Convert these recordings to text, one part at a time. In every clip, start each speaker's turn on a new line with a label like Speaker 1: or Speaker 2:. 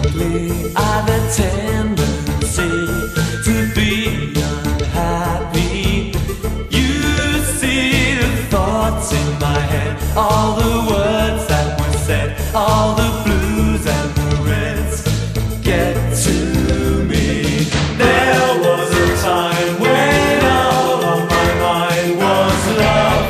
Speaker 1: I've a tendency to be unhappy. You see the thoughts in my head, all the words that were said, all the blues and the reds get to me. There was a time when all on my mind was love.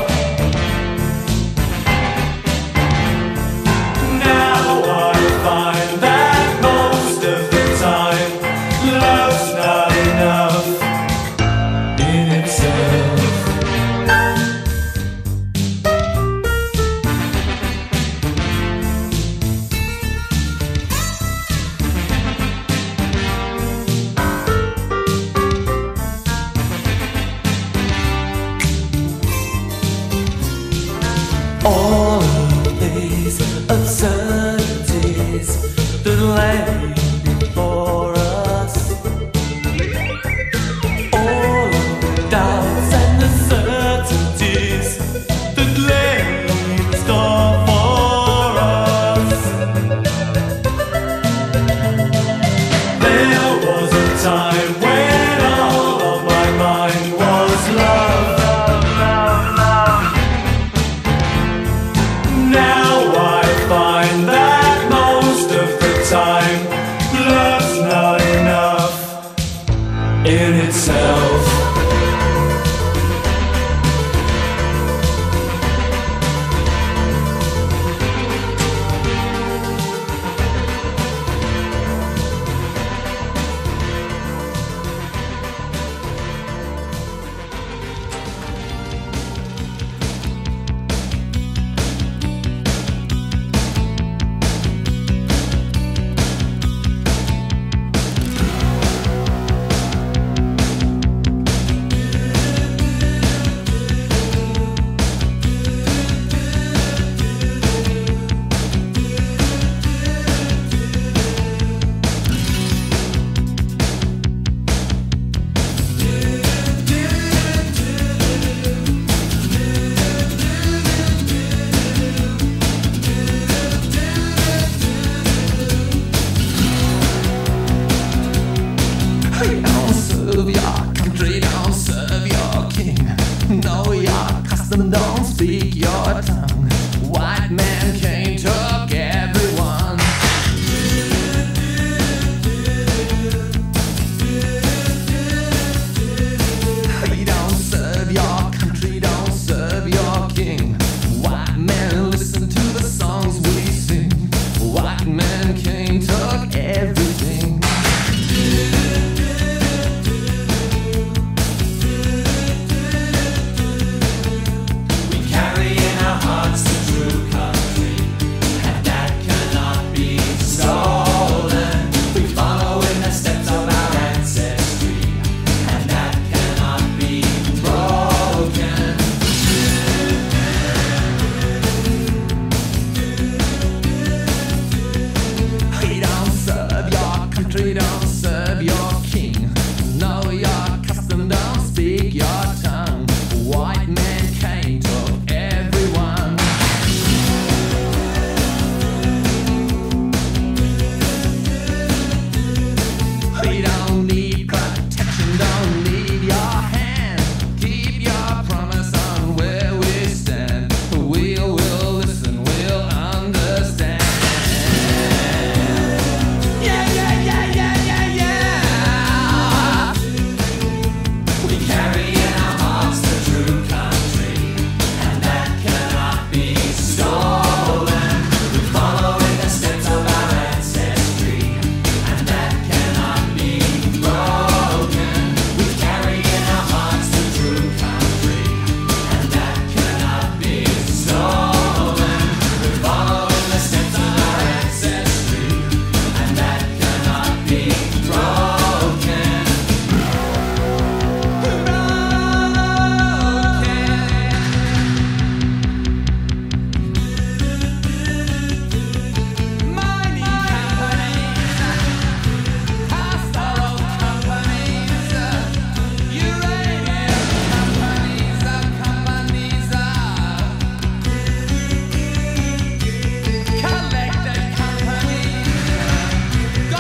Speaker 1: Now I find that most of the time love's not enough in itself. All of these absurdities that lay before us, all of the doubts and the certainties that lay in store for us. There was a time when all of my mind was love. Now I find that most of the time love's not enough in itself. Don't serve your country, don't serve your king. Know your custom, don't speak your tongue. White man can't talk everyone. Don't serve your country, don't serve your king. White man, listen to the songs we sing. White man can't talk everything. We carry in our hearts the true country, and that cannot be stolen. We follow in the steps of our ancestry, and that cannot be broken. Don't serve your country, don't serve your king. Know your custom, don't speak your tongue. White man can't talk everyone. We don't need protection, don't need your hand. Keep your promise on where we stand. We'll listen, we'll understand. Yeah, yeah, yeah, yeah, yeah, yeah. We carry in our hearts the true country, and that cannot be stolen. We follow in the steps of our ancestry, and that cannot be broken. We carry in our hearts the true country, and that cannot be stolen. We follow in the steps of our ancestry, and that cannot be broken. Mining companies, pastoral companies, uranium companies, collector companies,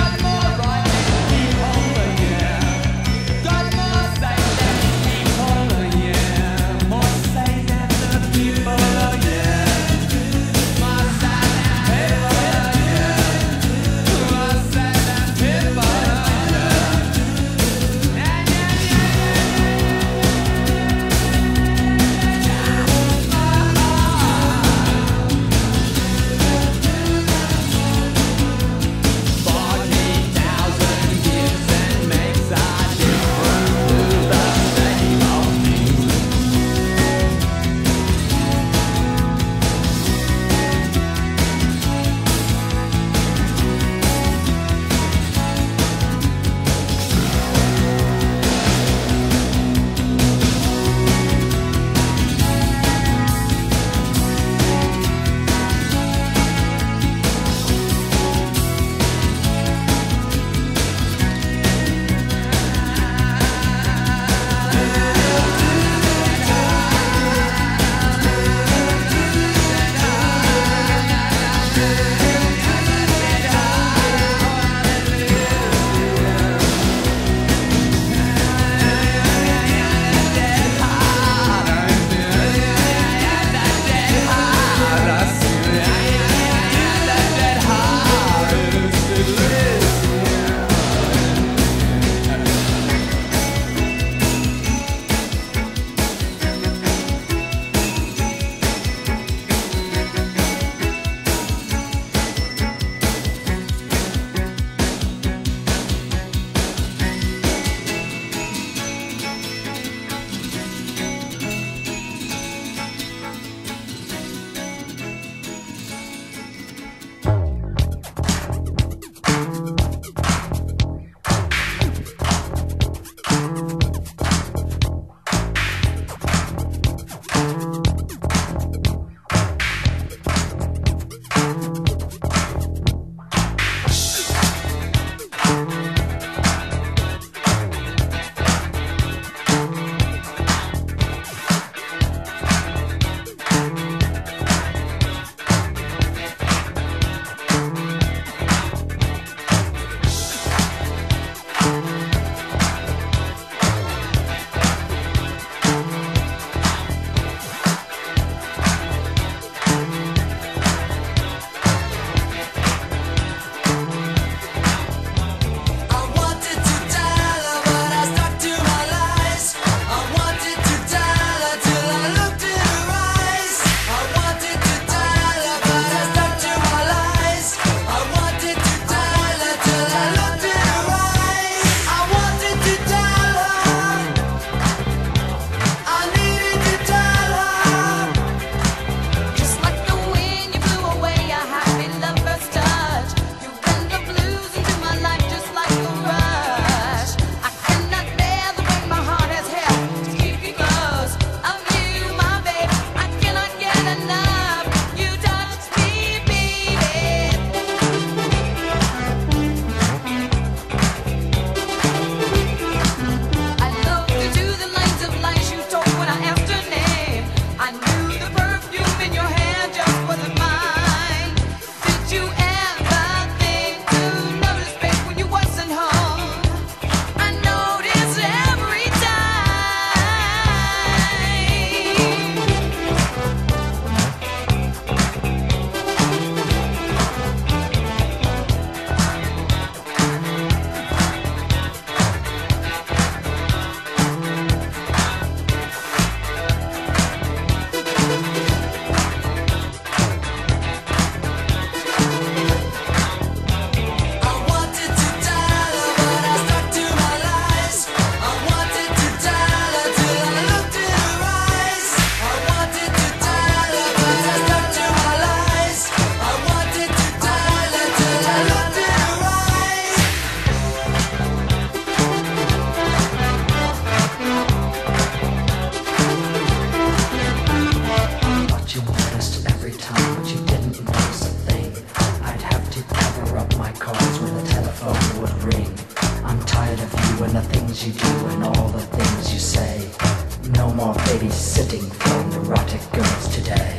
Speaker 2: and the things you do and all the things you say. No more babysitting from neurotic girls today.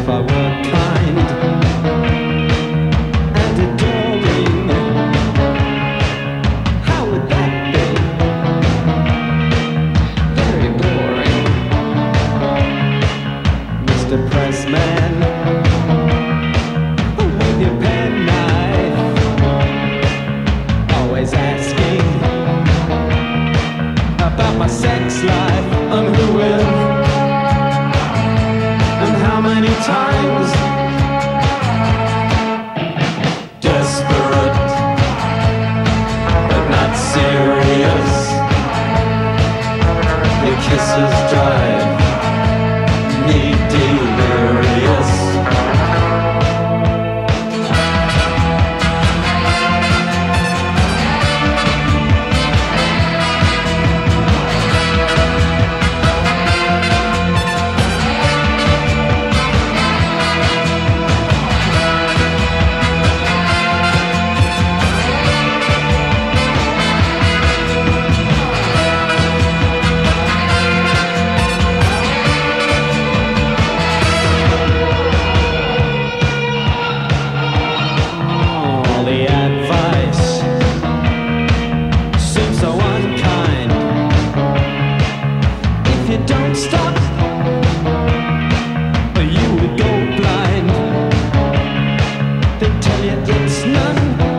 Speaker 3: if I were kind and adoring, how would that be? Very boring. Mr. Pressman, with your penknife, always asking about my sex life, and who with, and how many times. Desperate, but not serious. Your kisses drive me delirious. Don't stop, or you would go blind. They tell you it's none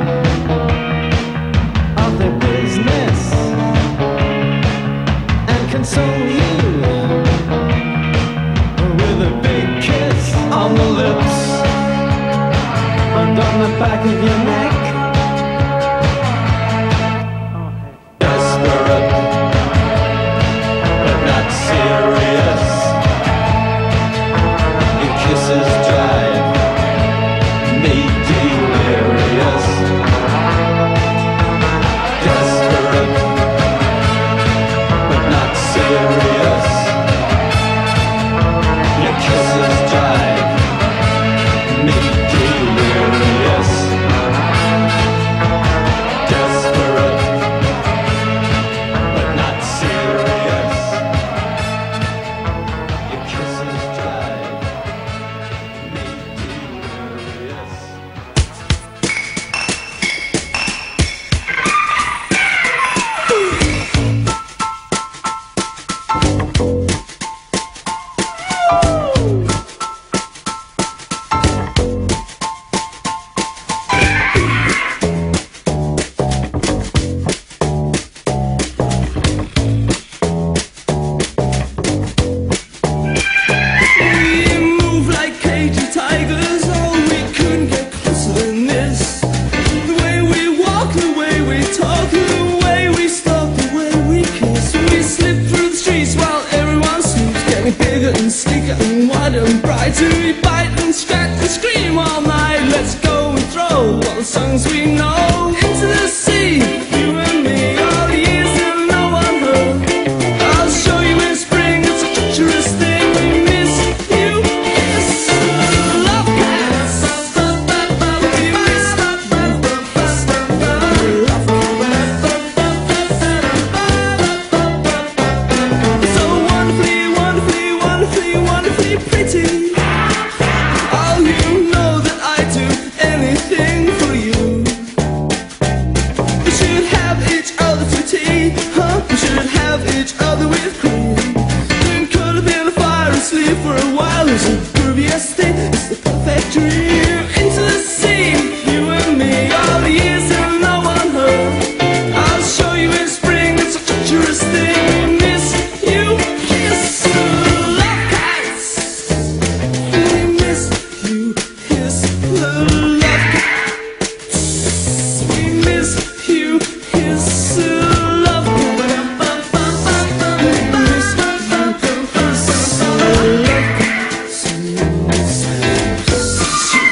Speaker 3: of their business, and console you with a big kiss on the lips and on the back of your neck. Serious, your kisses drive me delirious. Desperate, but not serious. Your kisses drive me delirious. Desperate, but not serious. Bigger and sleeker and wider and brighter. We bite and scratch and scream all night. Let's go and throw all the songs we know into the sea. You and me, all the years that no one heard. I'll show you in spring, it's a treacherous thing. We miss you, yes, love cats. We miss love cats. So wonderfully, wonderfully pretty. Oh, you know that I do anything for you. We should have each other for tea, huh? We should have each other with cream. Then curl up in the fire and sleep for a while. It's a groovy state, it's the perfect dream. Into the sea, you and me, all the years that no one heard. I'll show you in spring, it's a treacherous thing. We miss you, yes, love cats. We miss you, yes, love cats. We miss you, yes, love cats. We miss you, yes, love cats.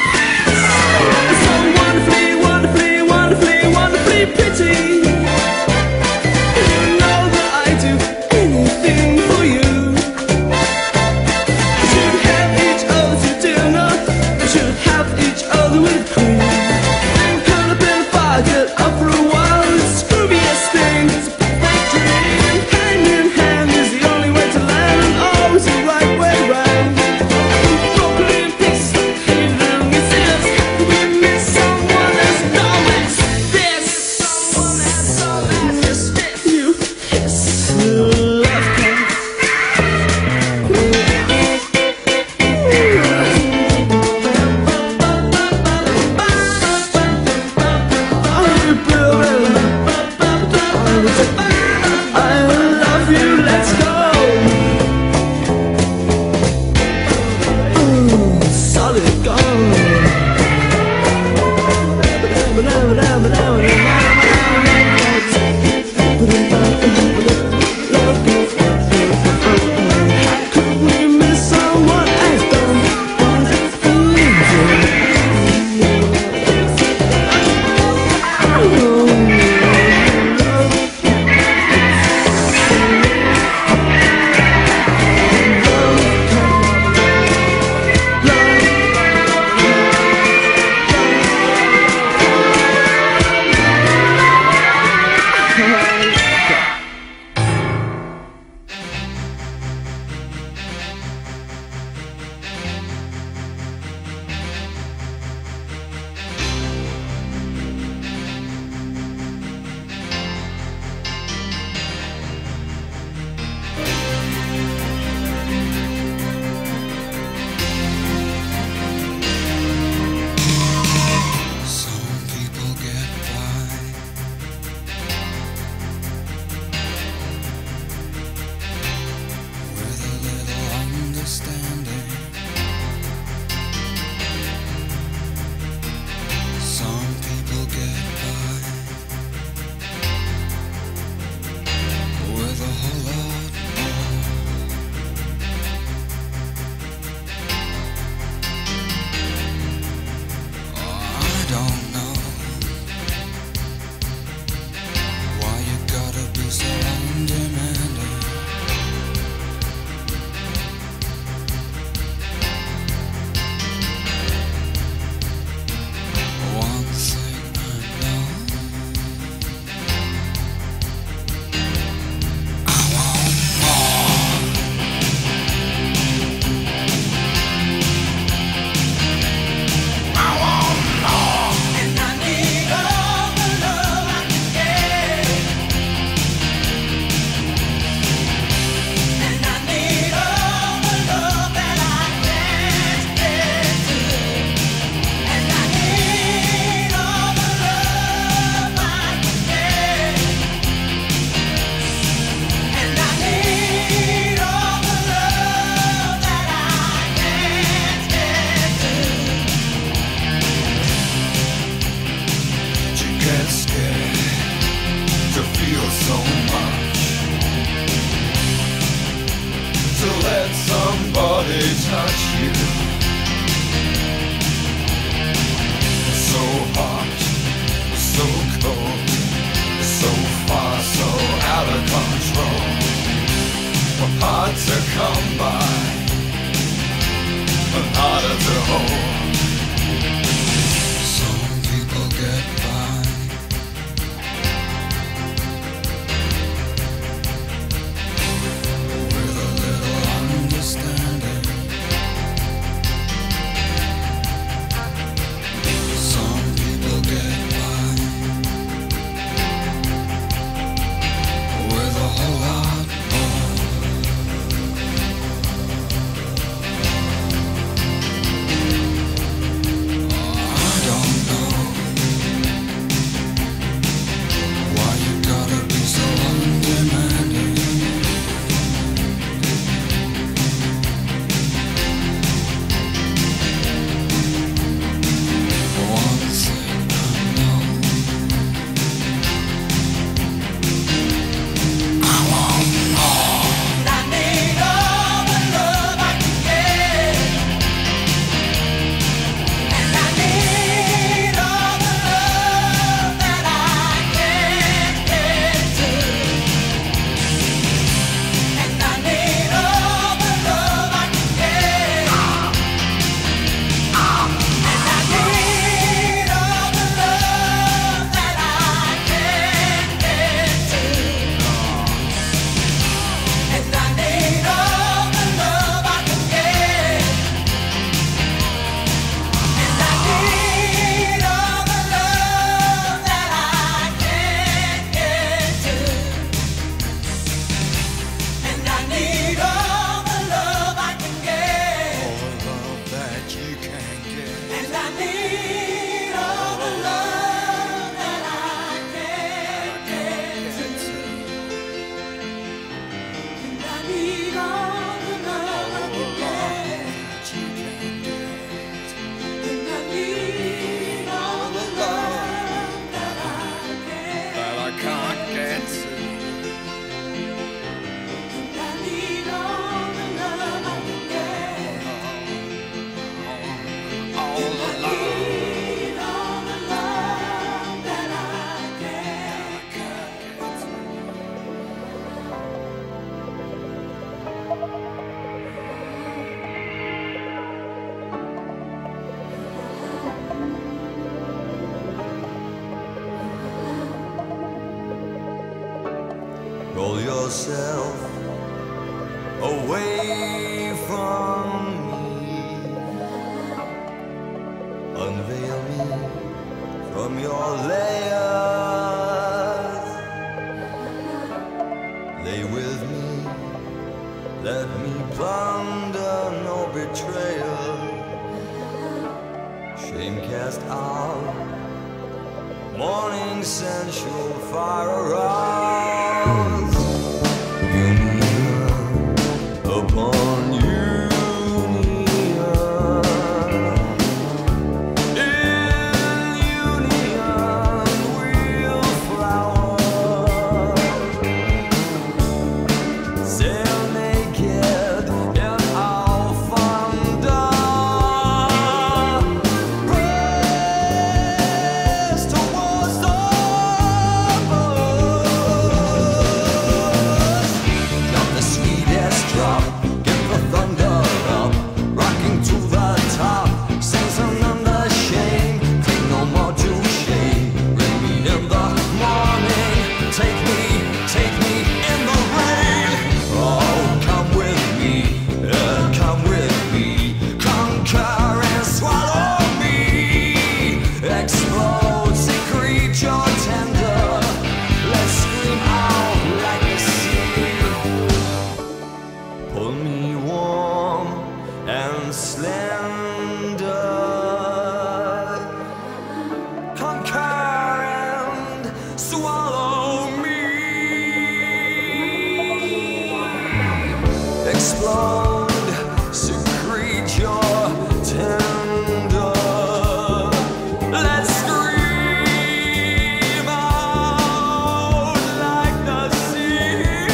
Speaker 4: Roll yourself away from me. Unveil me from your layers. Lay with me, let me plunder no betrayal. Shame cast out, morning sensual fire arouse. Union upon union. In union we'll flower. Sail naked in our thunder. Press towards the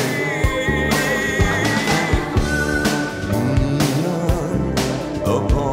Speaker 4: upon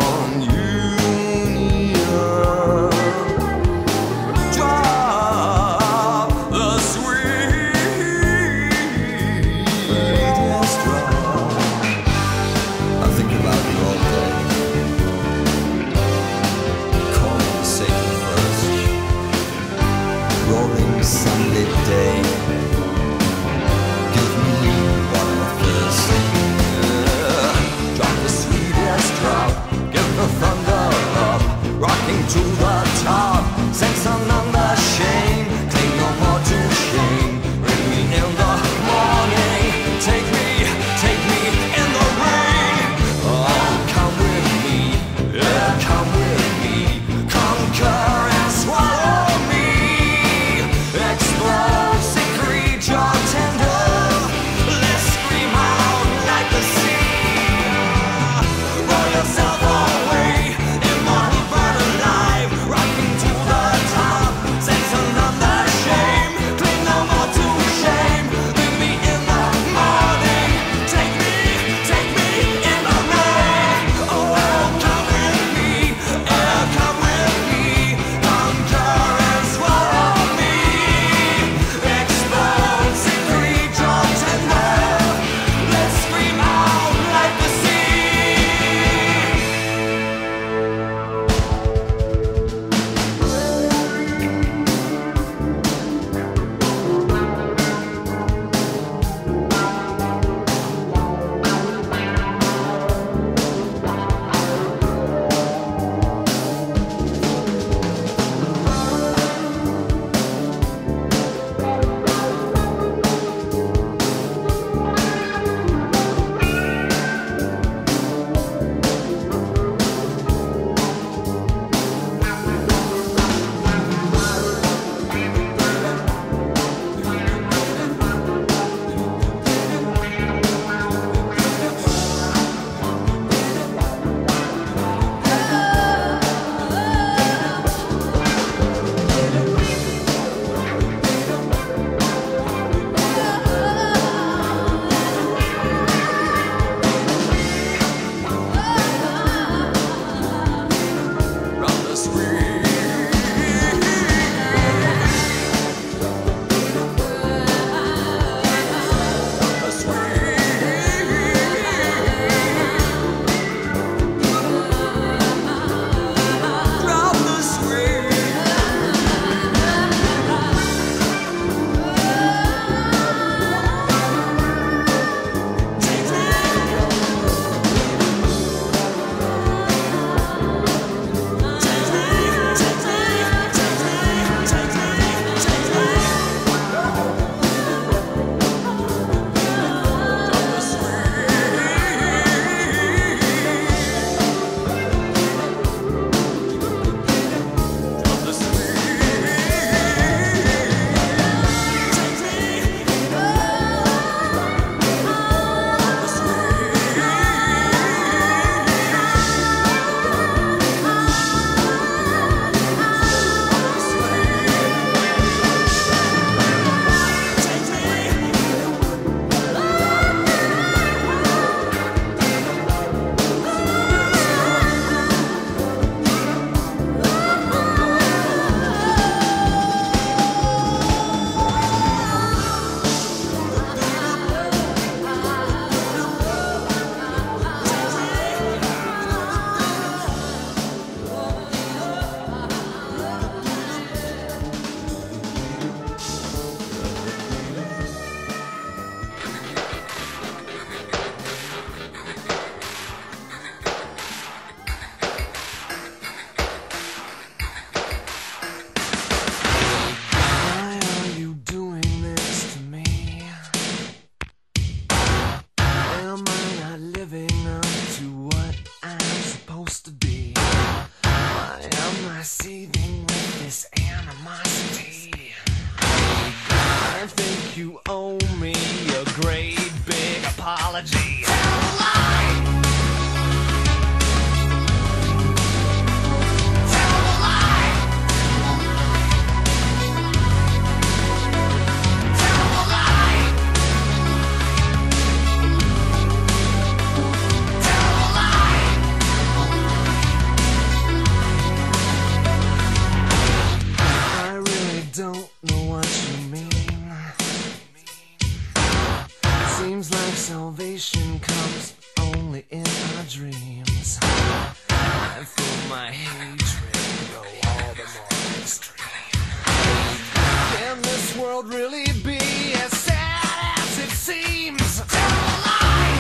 Speaker 4: I feel my hatred go all the more extreme. Can this world really be as sad as it seems? Tell a lie!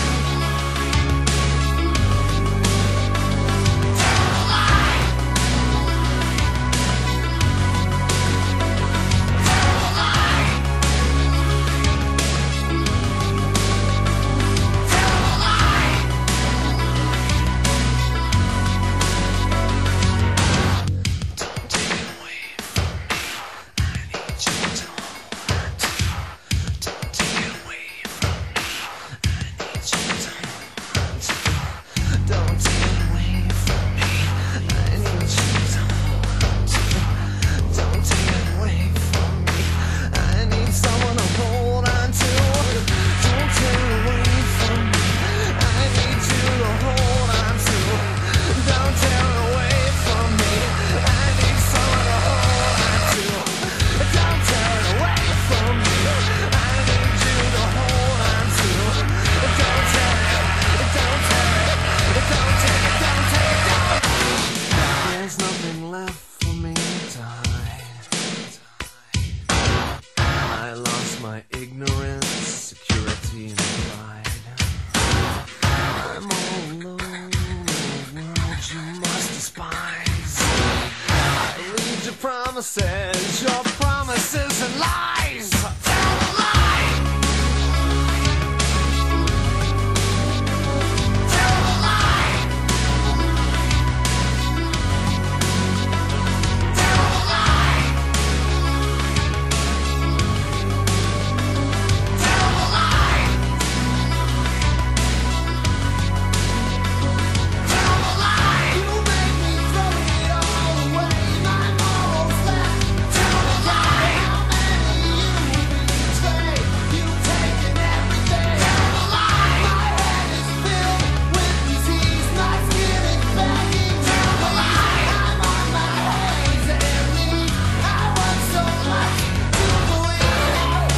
Speaker 4: Tell a lie! Tell a lie! Tell a lie! Don't take it away from me. I need you to hold on to. Don't take it away from me. I need you to hold on to. Don't take it away from me. I need you to hold on to. Don't take it away from me. I need someone to hold on to. Don't take it away from me. I need you to hold on to. Don't take it away from me. I need someone to hold on to. Don't take it away from me. I need you to hold on to. Don't take it. Don't take it. Don't take it. Don't take it. Don't. There's nothing left for me to hide. I lost my ignorance, security, and pride. I'm all alone in a world you must despise. I read your promises and lies. Tell a lie. Tell a lie. Tell a lie. Tell a lie. Tell a lie. You make me throw it all away. My morals left. Tell a lie. How many you betray? You've taken everything. Tell a lie. My head is filled with disease. My skin is begging. Tell a lie. I'm on my hands and knees. I want so much to believe.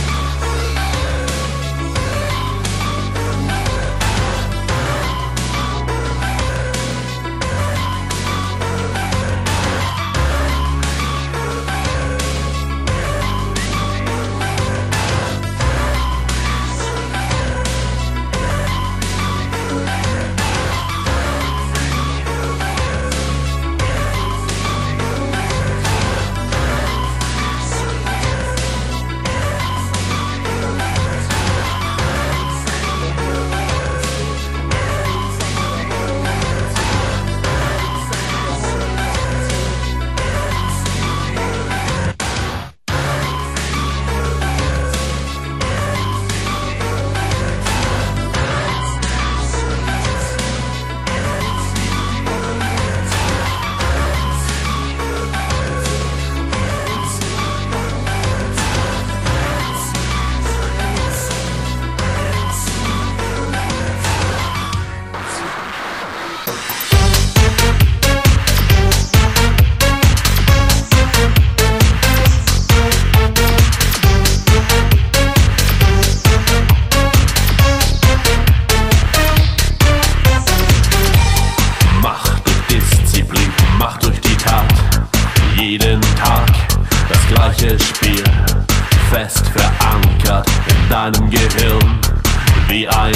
Speaker 5: Macht durch Disziplin, Macht durch die Tat. Jeden Tag das gleiche Spiel, fest verankert in deinem Gehirn, wie ein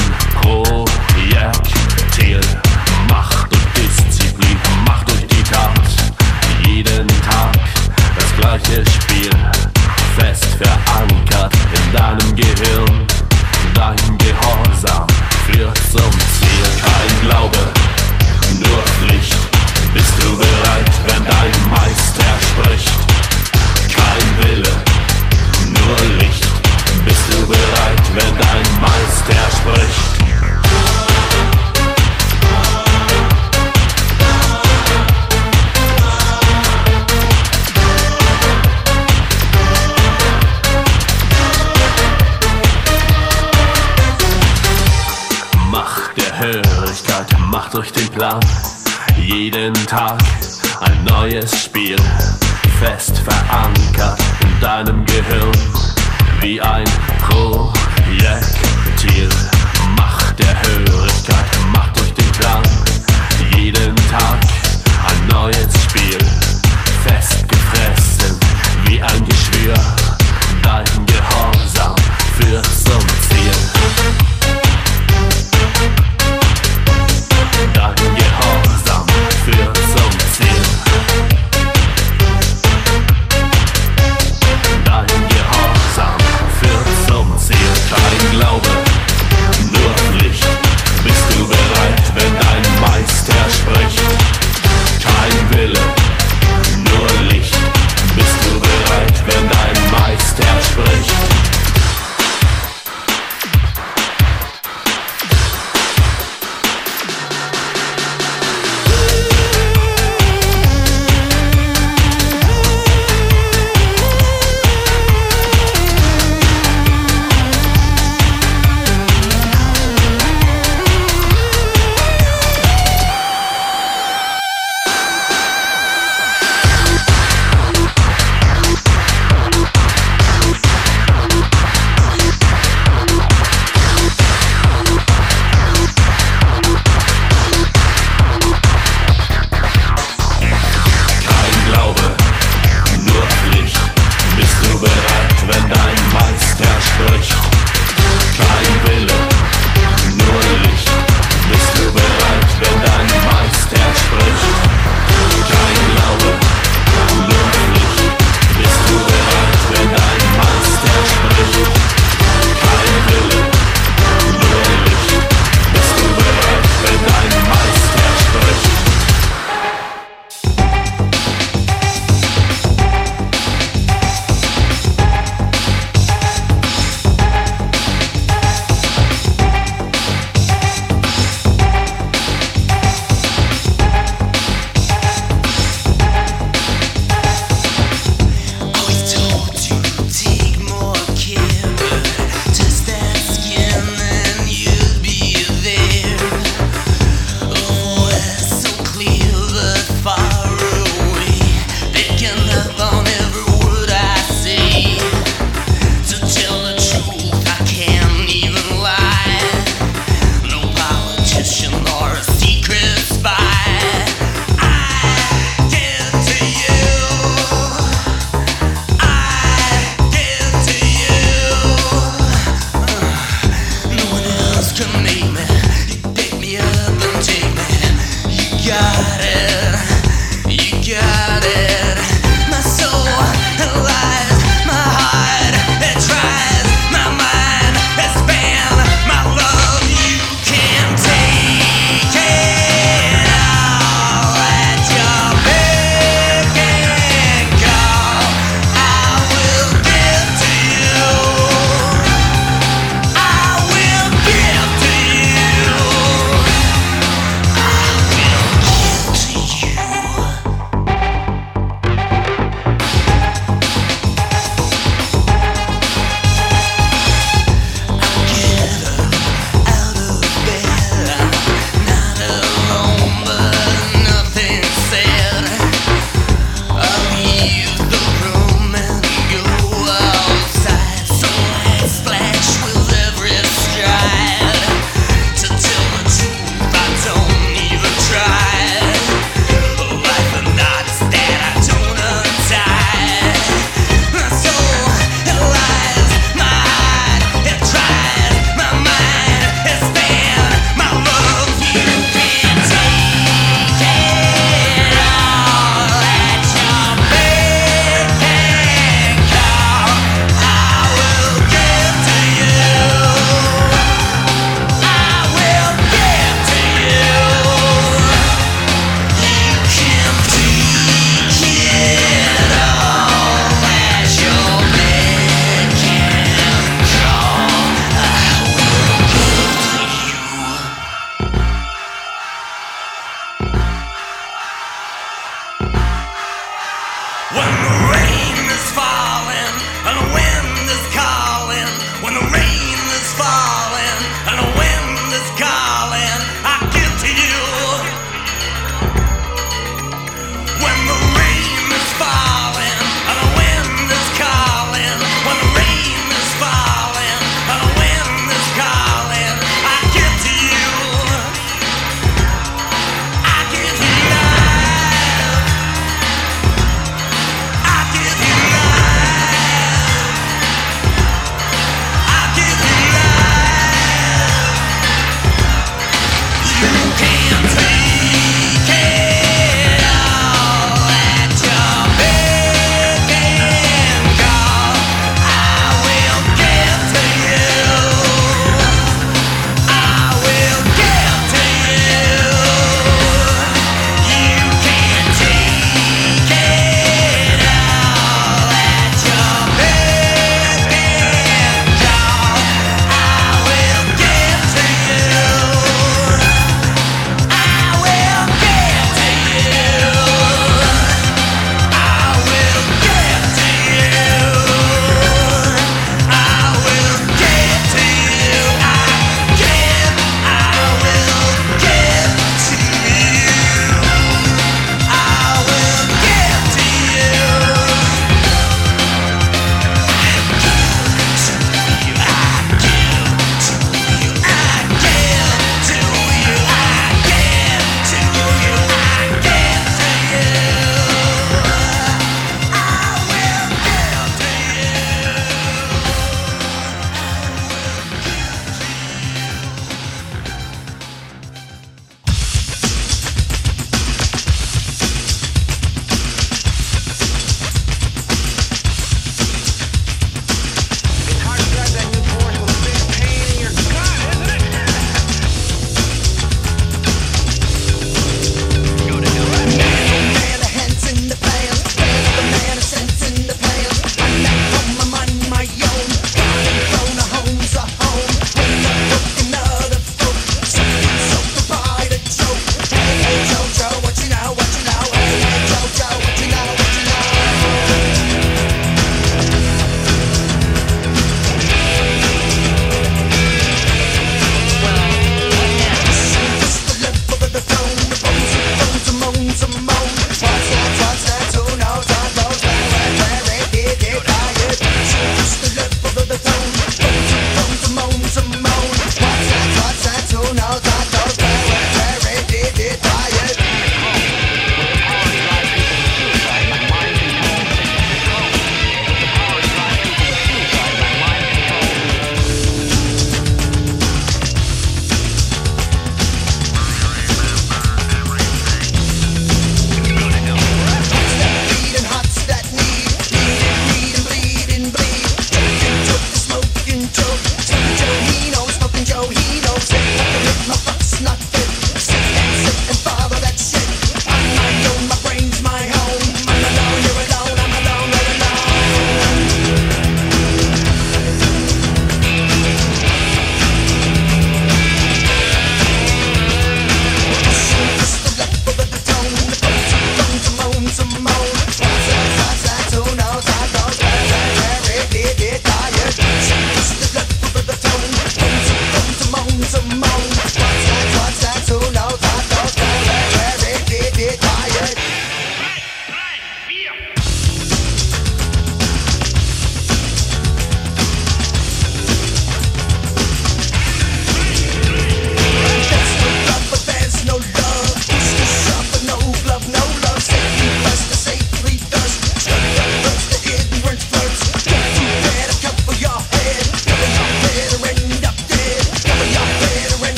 Speaker 5: Projektil. Macht durch Disziplin, Macht durch die Tat. Jeden Tag das gleiche Spiel, fest verankert in deinem Gehirn. Dein Gehorsam führt zum Ziel. Kein Glaube, nur Pflicht. Bist du bereit, wenn dein Meister spricht? Kein Wille, nur Licht. Bist du bereit, wenn dein Meister spricht? Macht der Hörigkeit, Macht durch den Plan. Jeden Tag ein neues Spiel, fest verankert in deinem Gehirn, wie ein Projektil. Macht der Hörigkeit, Macht durch den Plan. Jeden Tag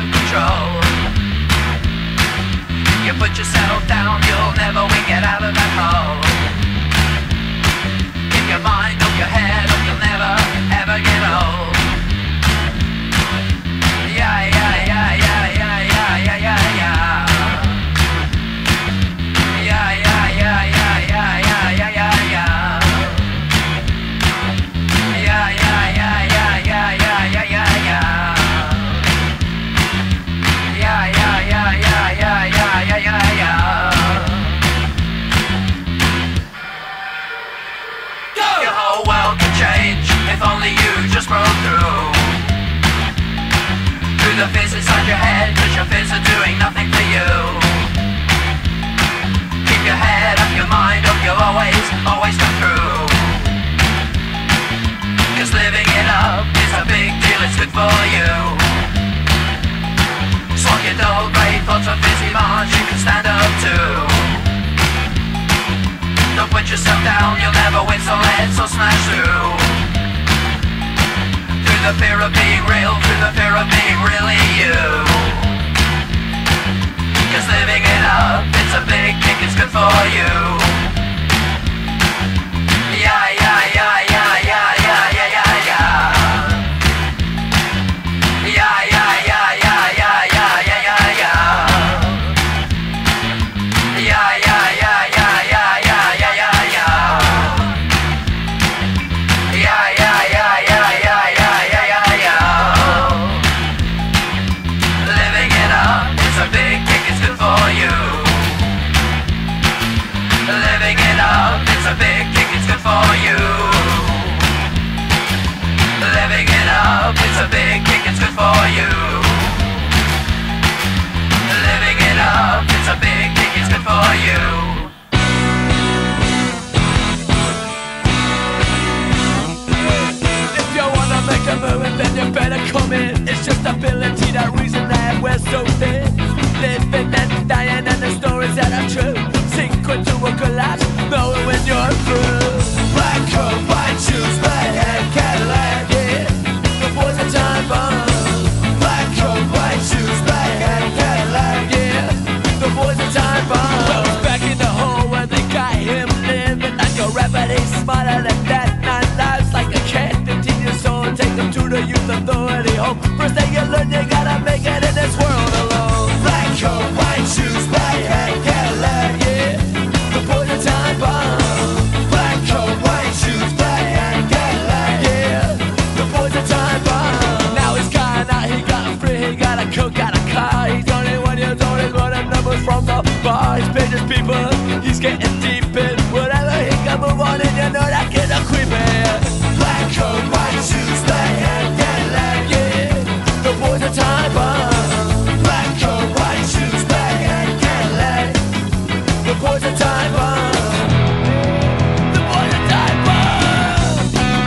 Speaker 1: control. You put yourself down, you'll never win, get out of that hole. Keep your mind off your head, or you'll never, ever get old. Yeah, yeah, yeah, yeah, yeah, yeah, yeah, yeah, yeah. Yeah, yeah, yeah, yeah, yeah, yeah, yeah, yeah, yeah. Yeah, yeah, yeah, yeah, yeah, yeah, yeah, yeah, yeah. Yeah, yeah, yeah, yeah, yeah, yeah, yeah, yeah, yeah. Go! Your whole world could change if only you just broke through. Through the fears inside your head, 'cause your fears are doing nothing for you. Keep your head up, your mind up, you'll always, always come through. 'Cause living it up is a big deal, it's good for you. Swallow your dull, great thoughts of busy minds you can stand up to. Don't put yourself down, you'll never win, so let's all smash through. Through the fear of being real, through the fear of being really you. 'Cause living it up, it's a big kick, it's good for you. Yeah, yeah, yeah, yeah, yeah, yeah, yeah, yeah, yeah. Yeah, yeah, yeah, yeah, yeah, yeah, yeah, yeah, yeah. Yeah, yeah, yeah, yeah, yeah, yeah, yeah, yeah, yeah. Yeah, yeah, yeah, yeah, yeah, yeah, yeah, yeah, yeah. Living it up, it's a big kick, it's good for you. Living it up, it's a big kick, it's good for you. Living it up, it's a big kick, it's good for you. Living it up, it's a big kick, it's good for you.
Speaker 3: If you wanna make a move, then you better come in. It's just ability, that reason that we're so thin. Living and dying, and the stories that are true. Sink into a collapse, knowing when you're through. Black coat, white shoes, red hair, Cadillac, yeah. The boys are time bomb. Black coat, white shoes, red hair, Cadillac, yeah. The boys are time bomb. Well, it's back in the hole where they got him living like a rapper. He's smarter than that. 9 lives like a cat, 15 years old. Take them to the youth authority home. First thing you learn, you gotta make it in this world alone. Black coat, white shoes, black hat, Cadillac, yeah. The boys are time bomb. Black coat, white shoes, black hat, Cadillac, yeah. The boys are time bomb. Now he's gone out, he got free, he got a cook, got a car. He's 21 years old, he's got the numbers from the bar. He's paid his people, he's getting deep in whatever he can move on, and you know that kid a creepy. Black coat, white shoes, black hat, Cadillac, yeah. The boys are time bomb. Black coat, white shoes, black hat, Cadillac. The boys are time bomb. The boys are time bomb.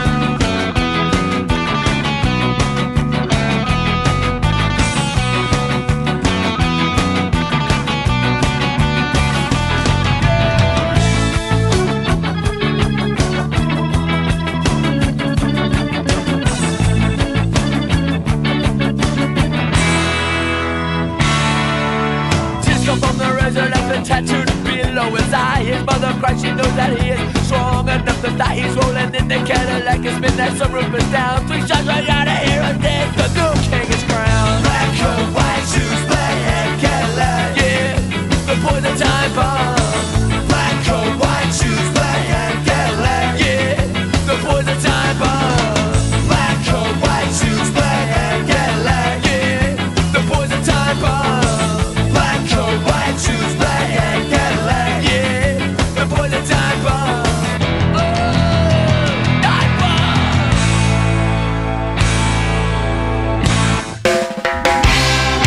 Speaker 3: Tears come from the razor left and tattooed below his eye. His mother cries, she knows that he is strong enough to die. He's rolling in the Cadillac, his midnight, some roof is down. 3 shots right out of here and dead, the new king is crowned. Black coat, white shoes, black hat, Cadillac, yeah. The boys are time bomb. Black coat, white shoes, black hat, Cadillac, yeah. The boys are time bomb. Black coat, white shoes, black hat, Cadillac, yeah. The boys are time bomb. Black coat, white shoes, black hat, Cadillac, yeah. The boys are time bomb. Oh, time bomb.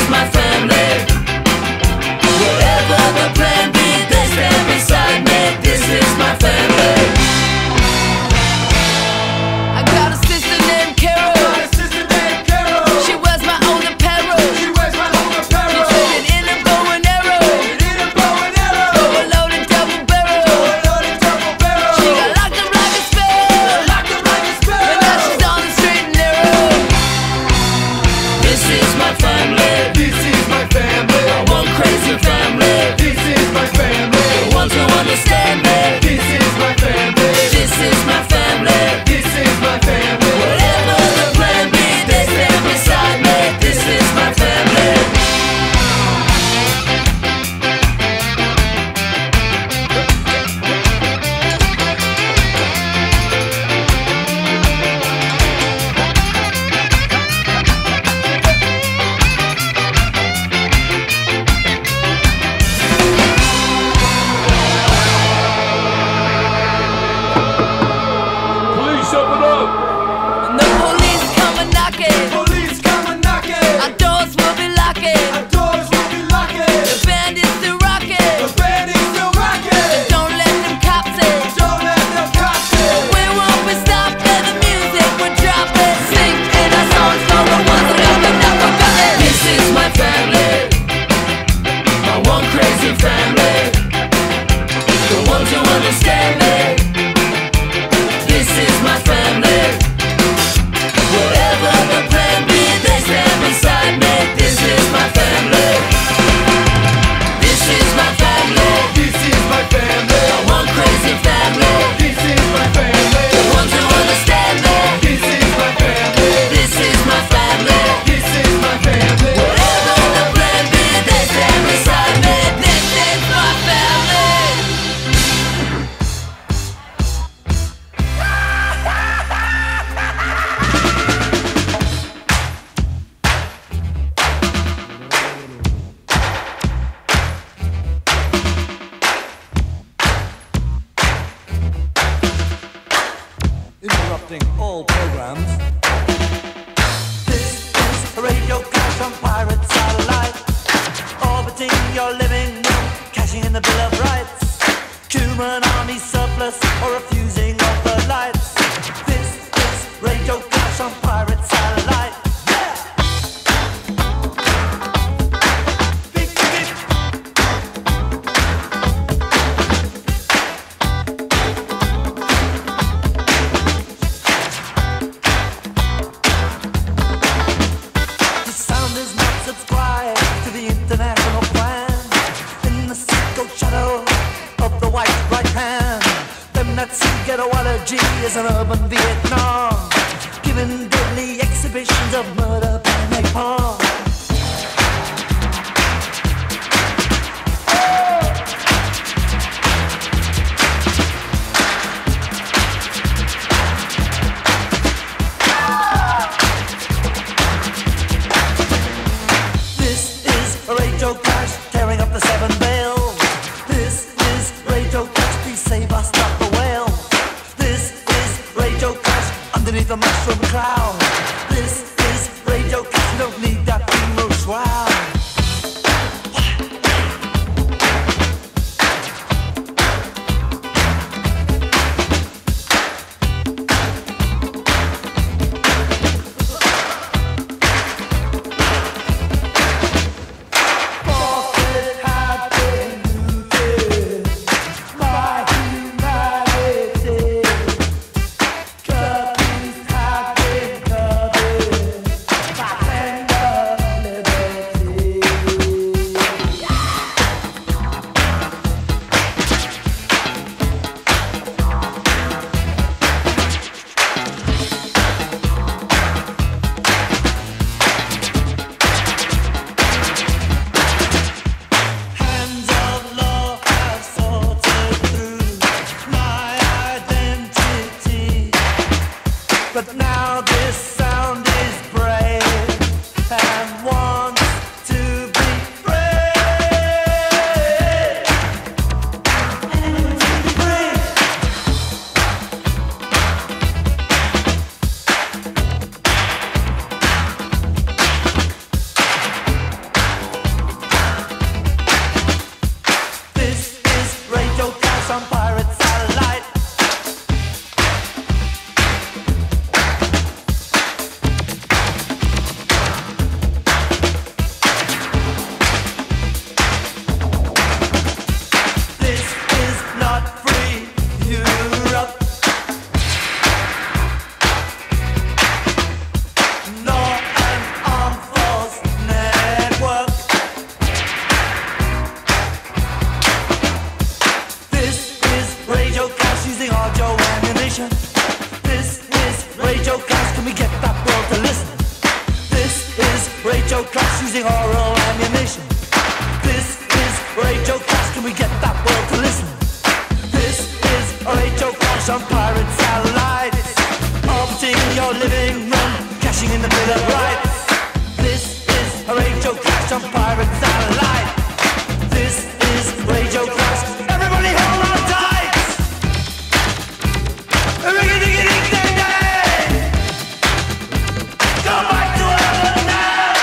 Speaker 1: is my family. Whatever the plan be, they stand beside me. This is my family.
Speaker 6: I got a sister named Carol. She wears my old apparel. She traded in a bow and arrow. For a loaded double barrel. She got locked up like a spell. But now she's on the straight and narrow.
Speaker 1: This is my family. My one crazy family. The ones who understand me. This is my family. Whatever the plan be, they stand beside me. This is my family.
Speaker 5: Police, open up!
Speaker 6: When the police come a knocking, our doors will be locking. The band is still rocking. Don't let them cops in. We won't be stopped by the music. We're dropping. Sing in our songs for the ones that got them not forgotten.
Speaker 1: This is my family. My one crazy family. The ones who understand me. This is my family. Whatever the plan be, they stand beside me. This is my family. This is my family. My one crazy family. The ones who understand me. This is my family. Whatever the plan be, they stand beside me. This is my family.
Speaker 7: Interrupting all programs. This is a radio clash on pirate satellite. Orbiting your living room, cashing in the Bill of Rights. Human army surplus or refusing of the lights. This is radio clash on pirate satellite. Yeah! Beep, beep, beep. The sound is not subscribed to the international plan. In the sicko shadow of the white right hand, them that see ghettoology is an urban Vietnam, giving deadly exhibitions of murder and napalm. This is a radio clash tearing up the seven veil. This is radio clash, please save us, stop the whale. This is radio clash on pirate satellite. This is Radio Crash. Everybody hold on tight. Ring-a-ding-a-ding-ding-ding. Go back to heaven now.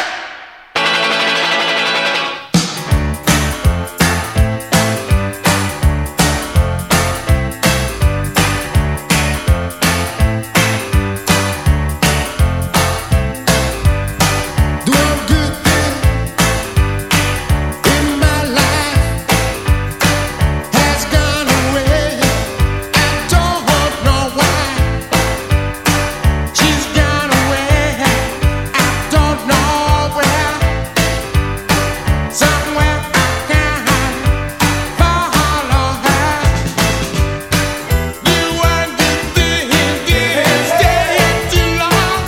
Speaker 8: Doing good things in my life has gone away. I don't know why she's gone away. I don't know where. Somewhere I can follow her. Doing good things, staying too long.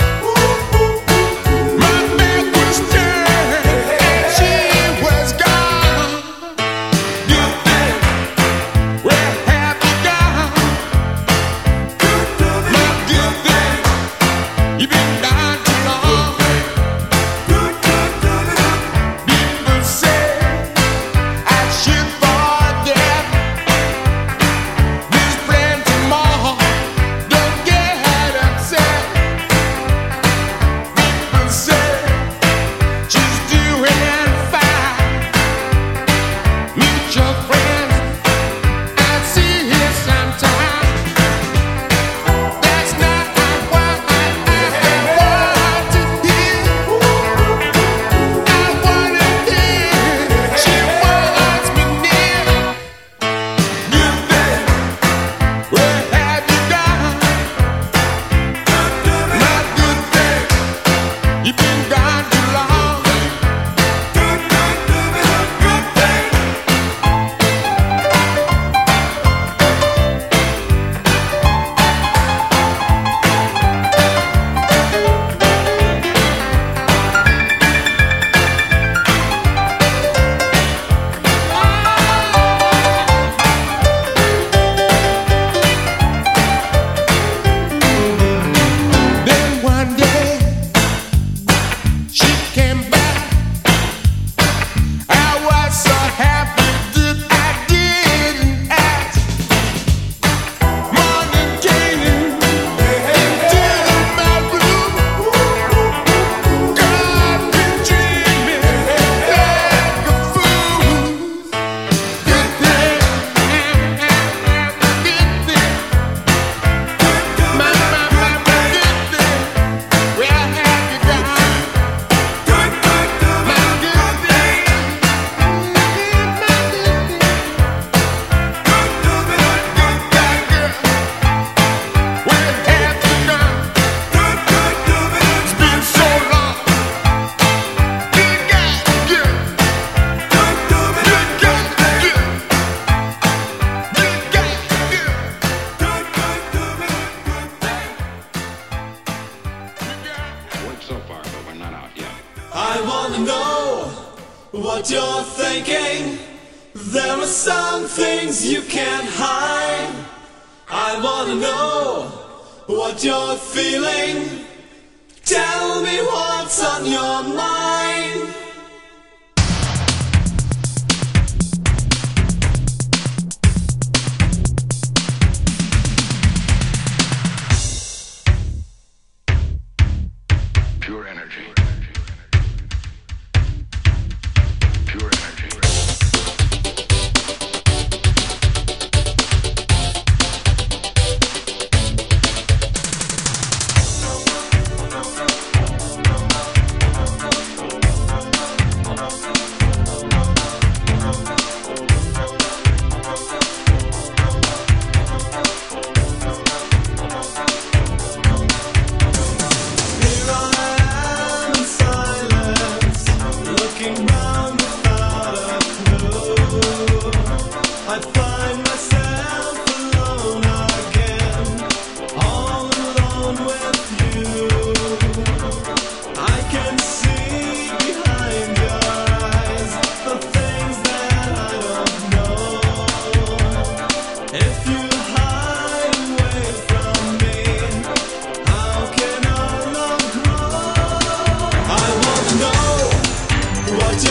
Speaker 8: My back was turned and she was gone. Good thing, where have you gone? My good thing, you've been gone too long. People say I should forget. There's plenty more. Don't get upset. People say she's doing fine. Meet your friends and see her sometime. That's not what I want to hear. I want to hear she wants me near. Good thing, where have you gone? My good thing, you've been gone too long. Good thing. Then one day she came back. I was so happy that I didn't ask. Morning came into my room. Got me dreaming like a fool. Good thing, good thing. My good thing, where have you gone? My good thing, my good thing. Where have you gone? It's been so long. You got good. You got good. You got good.
Speaker 9: Worked so far, but we're not out yet.
Speaker 3: I wanna know what you're thinking. There are some things you can't hide. I wanna know what you're feeling. Tell me what's on your mind.
Speaker 9: Pure energy. Pure energy.
Speaker 3: Here I am in silence, looking round without a clue. I find myself alone again, all alone with you. I can see behind your eyes the things that I don't know. If you hide away from me, how can our love grow? I wanna know what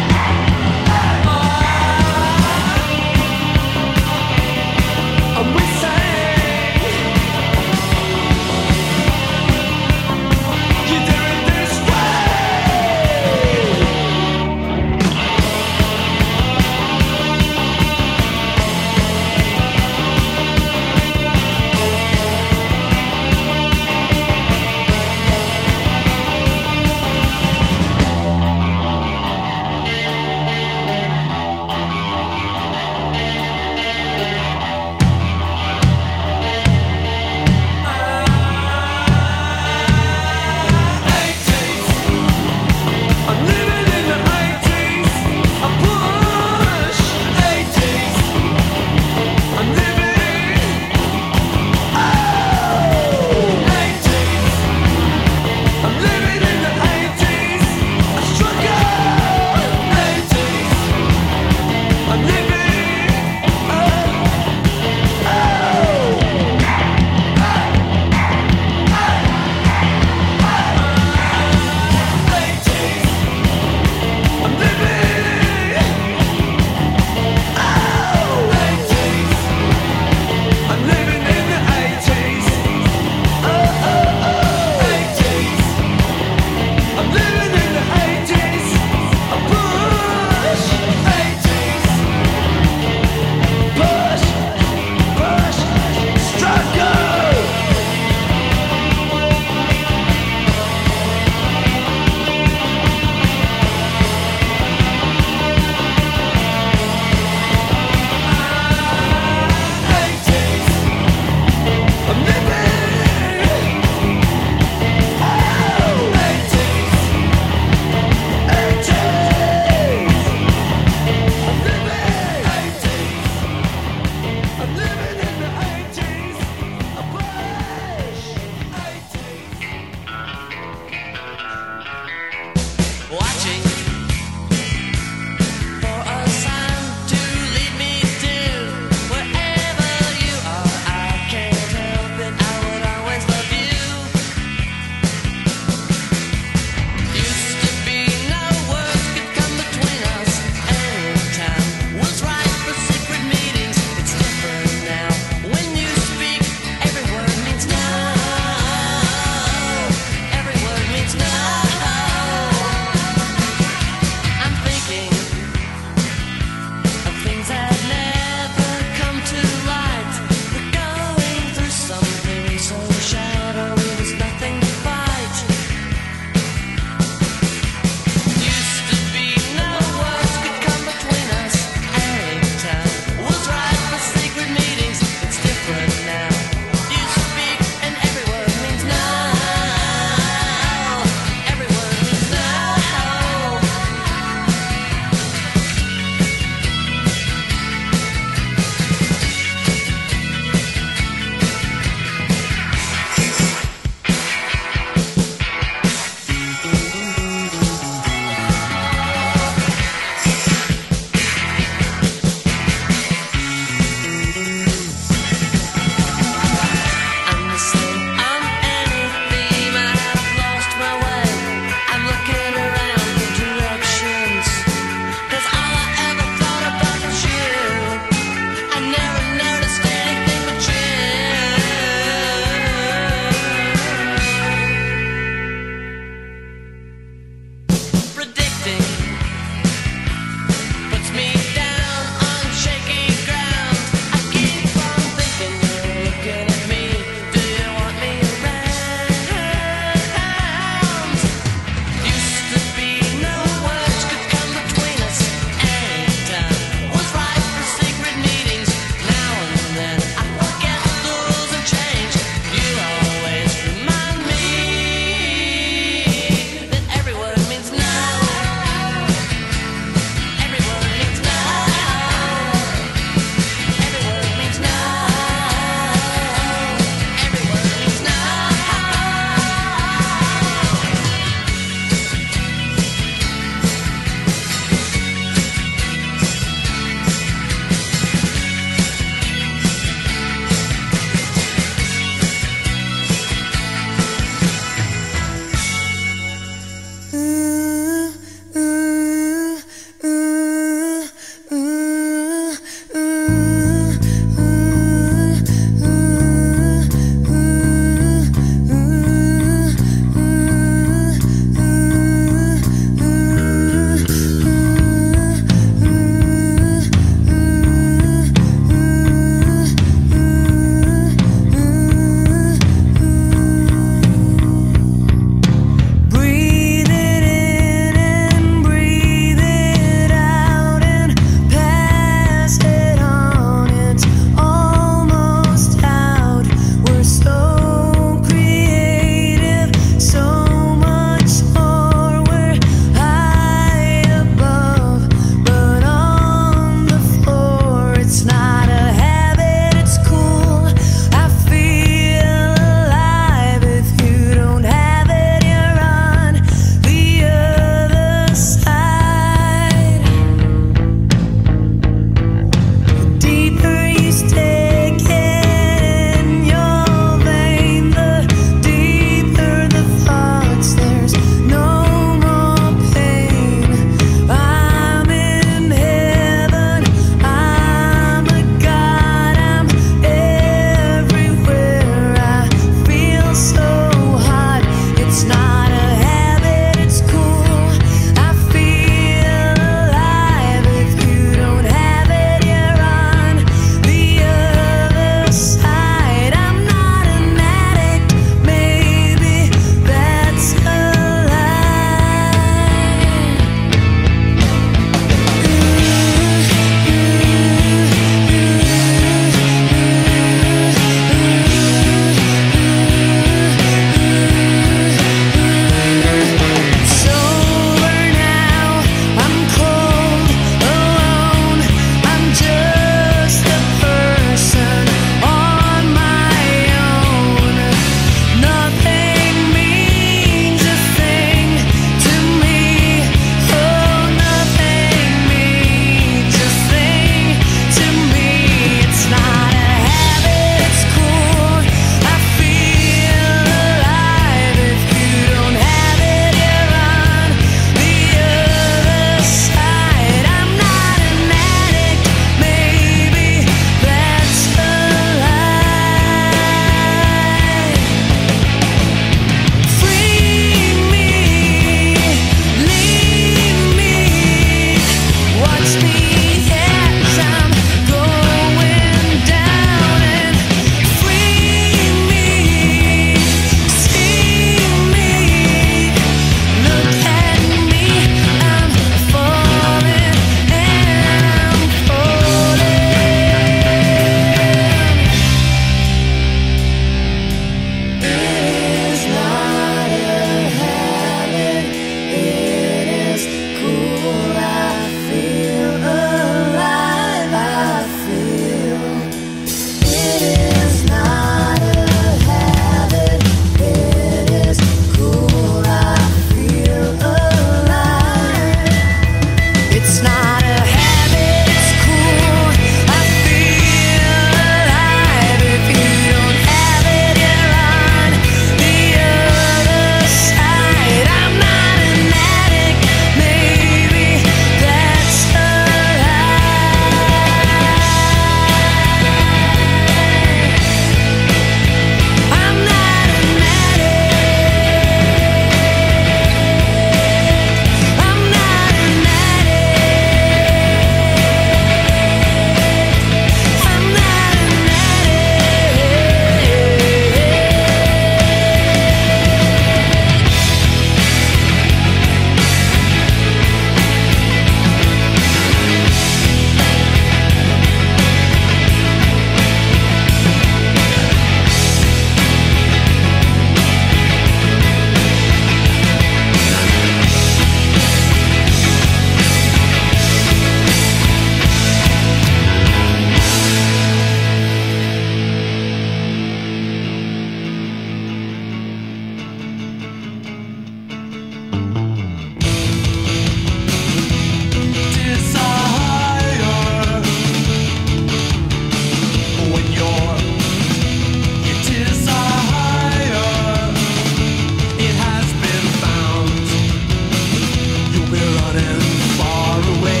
Speaker 7: running far away.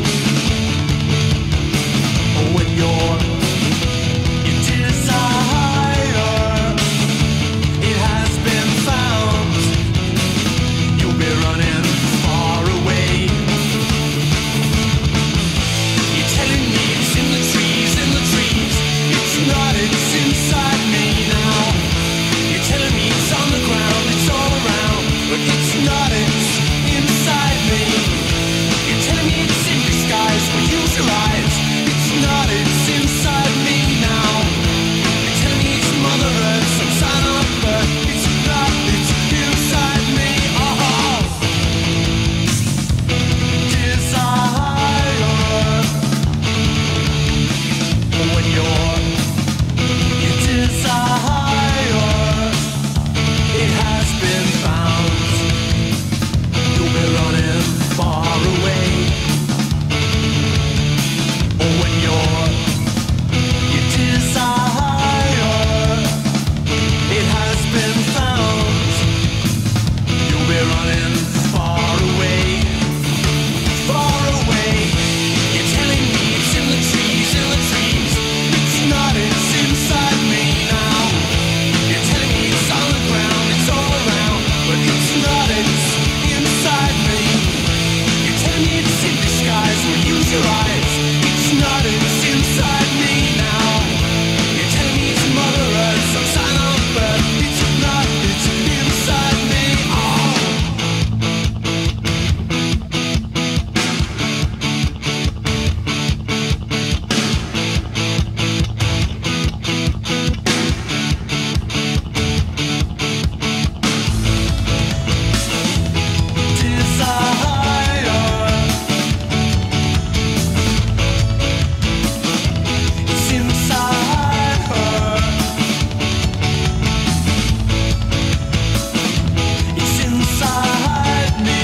Speaker 7: When your desire, it has been found, you'll be running far away. You're telling me it's in the trees, it's not, it's inside me now. You're telling me it's on the ground, it's all around, but it's not, it's inside me. You're telling me it's in disguise, well use your eyes. It's not, it's inside me now. You're telling me it's Mother Earth, some sign of birth. It's not, it's inside me. Oh, desire. When your desire, it has been found, you'll be running far away. When your desire, it has been found, you'll be running far away, far away. You're telling me it's in the trees, it's not, it's inside me now. You're telling me it's on the ground, it's all around, but it's not, it's inside me. You're telling me it's in disguise, well use your eyes. It's not, it's inside me now. You're telling me it's Mother Earth, some sign of birth. It's not, it's inside me. Oh. It's inside her. It's inside me.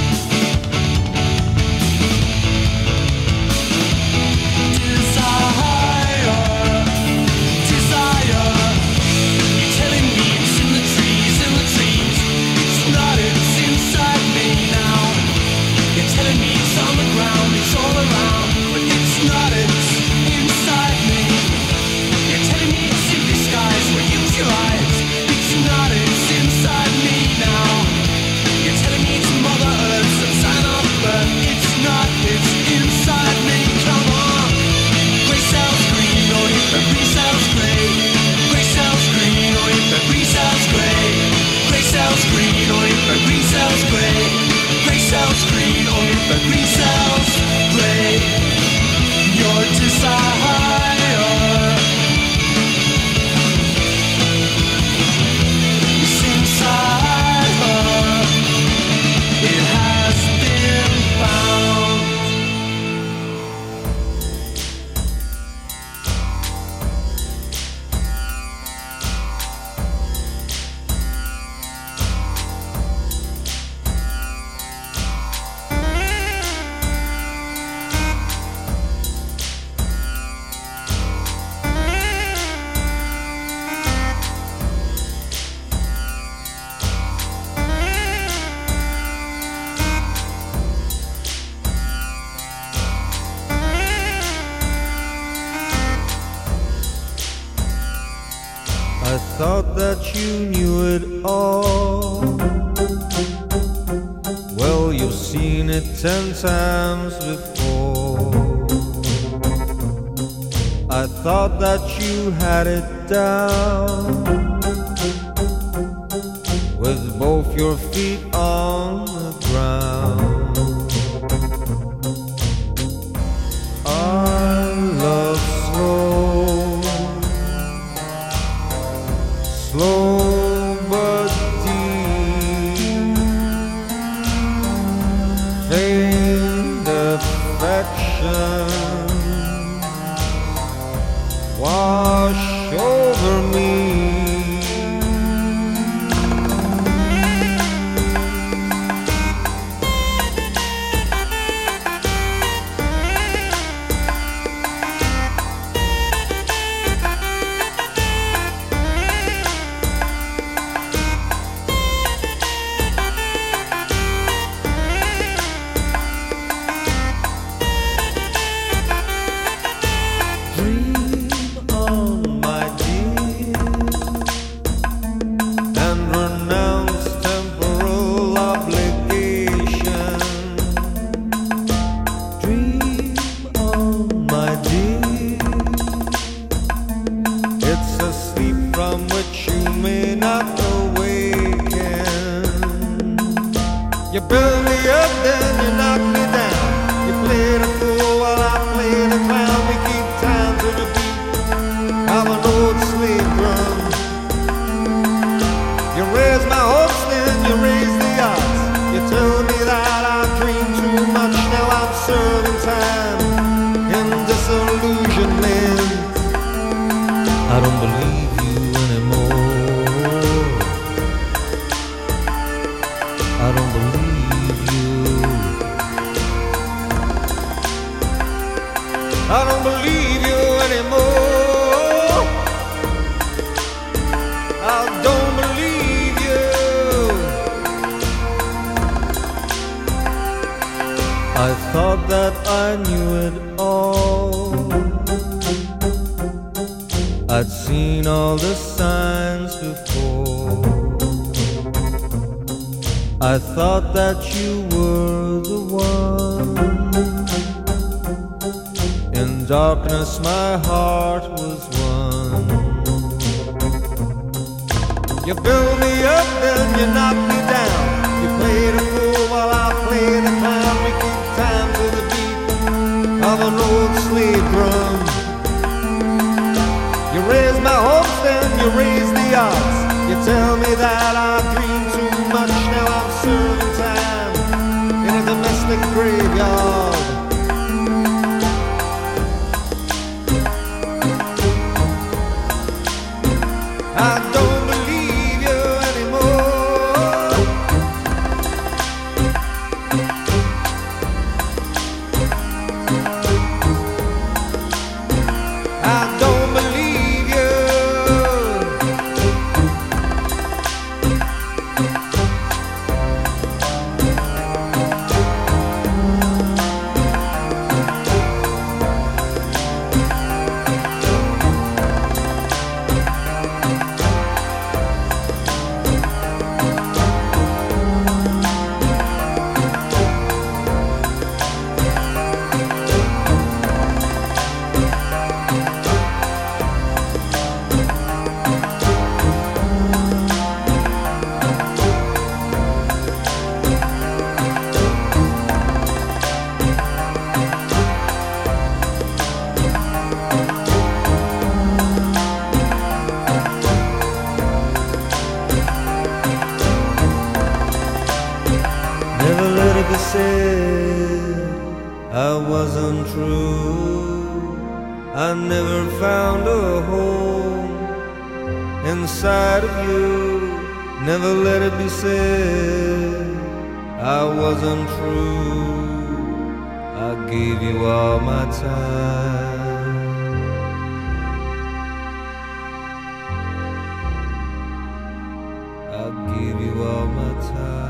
Speaker 7: Desire. You're telling me it's in the trees, it's not, it's inside me now. You're telling me it's on the ground, it's all around, but it's not, it's inside me. You're telling me it's in disguise, well use your eyes. It's not, it's inside me now. You're telling me it's Mother Earth, some sign of birth. It's not, it's inside me. Come on. Grey cells green, or if the green cells grey. Grey cells green, or if the green cells grey. Grey cells green, or if the green cells grey. Grey cells green, or if the green cells grey. Your desire is inside her. It has been found.
Speaker 10: I thought that you knew it all. Well, you've seen it 10 times before. I thought that you had it down, with both your feet on the ground. I love slow but deep, faint affection wash over me. I don't believe you anymore. I don't believe you. I thought that I knew it all. I'd seen all the signs before. I thought that you were the one. In darkness my heart was one. You build me up, then you knock me down. You play the fool while I play the clown. We keep time to the beat of an old slave drum. You raise my hopes, then you raise the odds. You tell me that I dream too much. Now I'm serving time in a domestic graveyard. I don't believe you anymore. I don't believe you. Never let it be said I wasn't true. I never found a home inside of you. Never let it be said I wasn't true. I gave you all my time. I gave you all my time.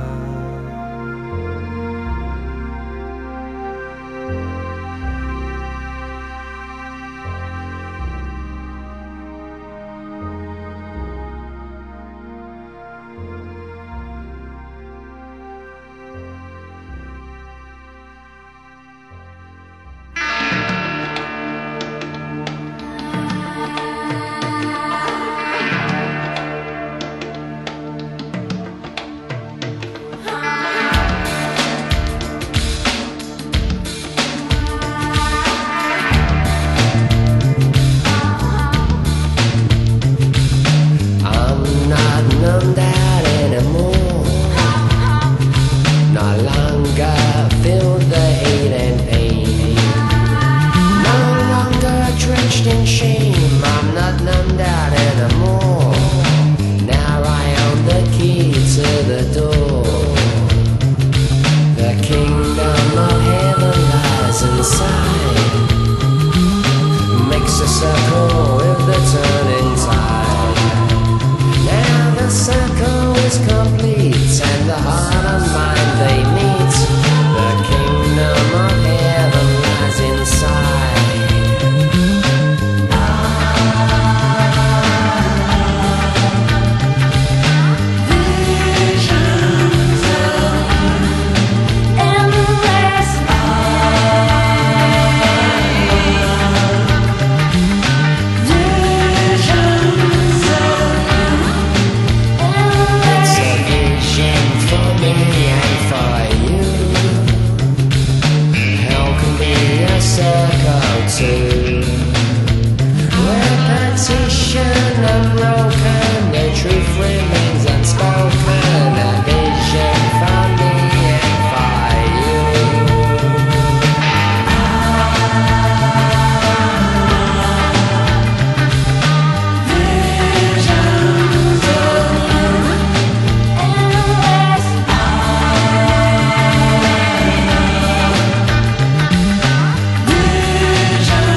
Speaker 6: Visions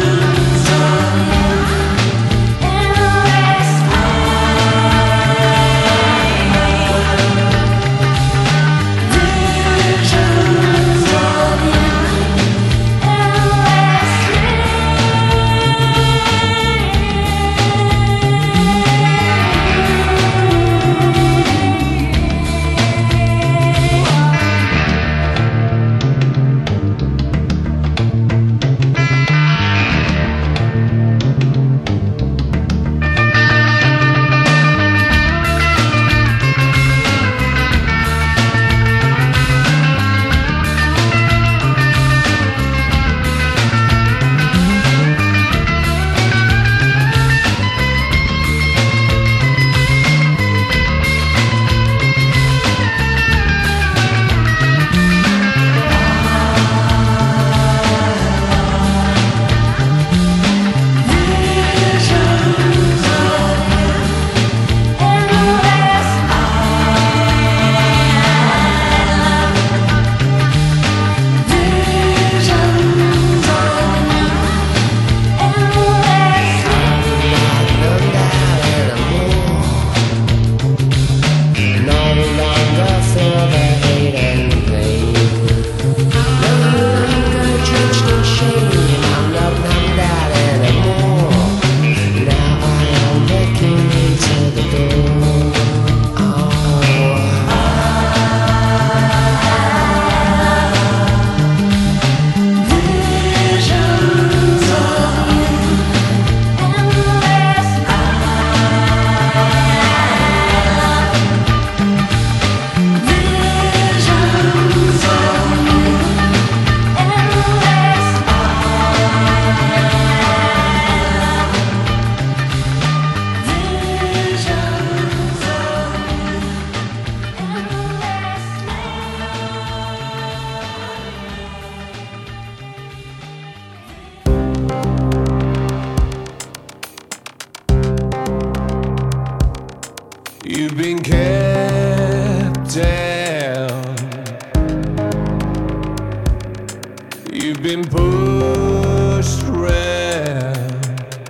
Speaker 5: You've been pushed around.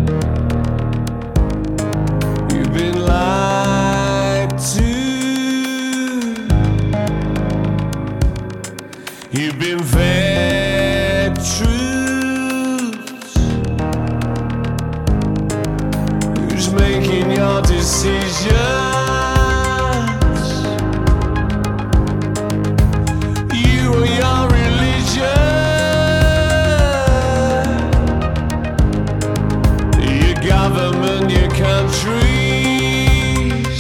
Speaker 5: You've been lied to. You've been fed truths. Who's making your decisions? You or your religion? Your government, your countries?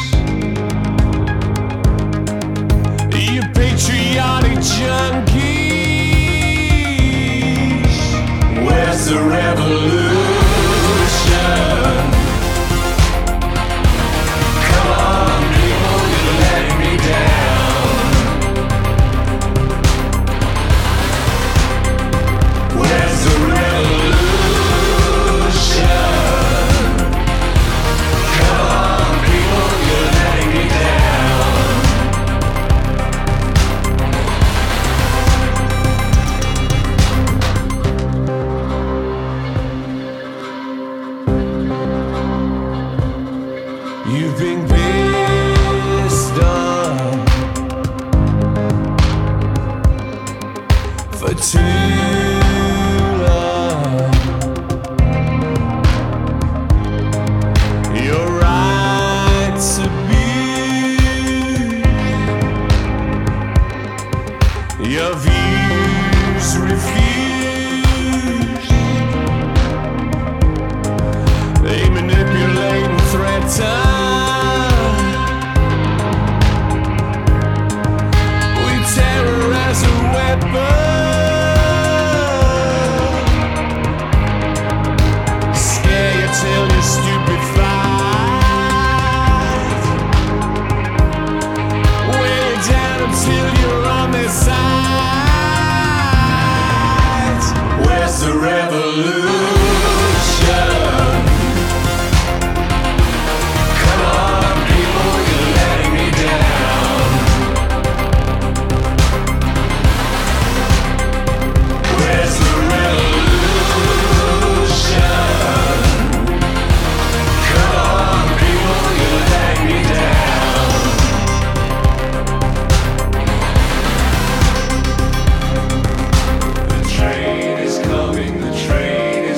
Speaker 5: Your patriotic junkies? Where's the revolution? Come on, people, you're letting me down. Where's the revolution? Come on, people, you're letting me down. You've been pissed off for too long. Your rights abused, your views refused. They manipulate and threaten. We terror as a weapon. Scare you till you're stupefied. Weigh you down until you're on their side. Where's the revolution? Come on, people, you're letting me down. Where's the revolution? Come on, people, you're letting me down. The train is coming, the train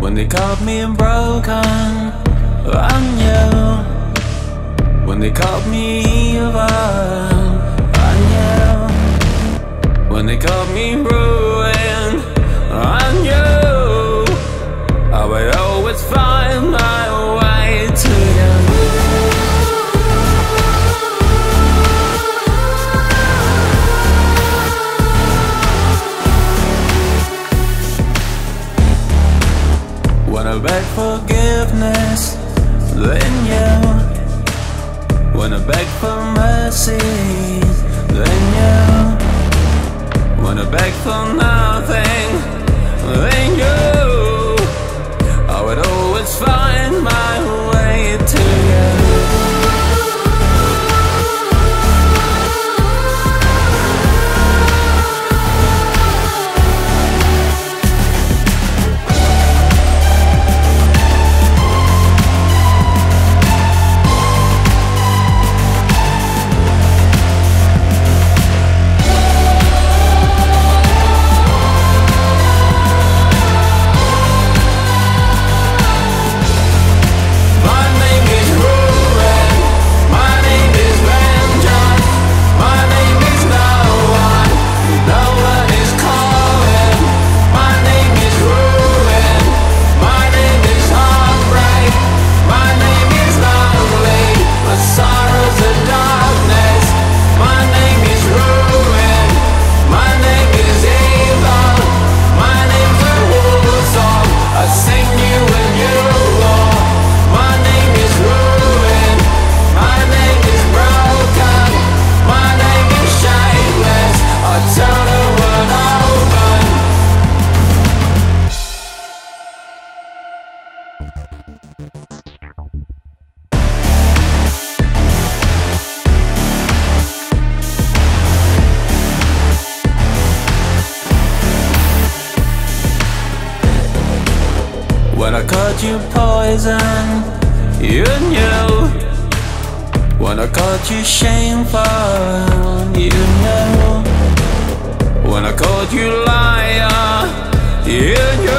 Speaker 5: When they caught me broken, I knew. When they caught me evil, I knew. When they caught me ruined, I knew. I would always find my way to you. When I beg forgiveness, then you. When I beg for mercy, then you. When I beg for nothing, then you. I would always find my way to you. When I caught you poison, you knew. When I caught you shameful, you knew. When I caught you liar, you knew.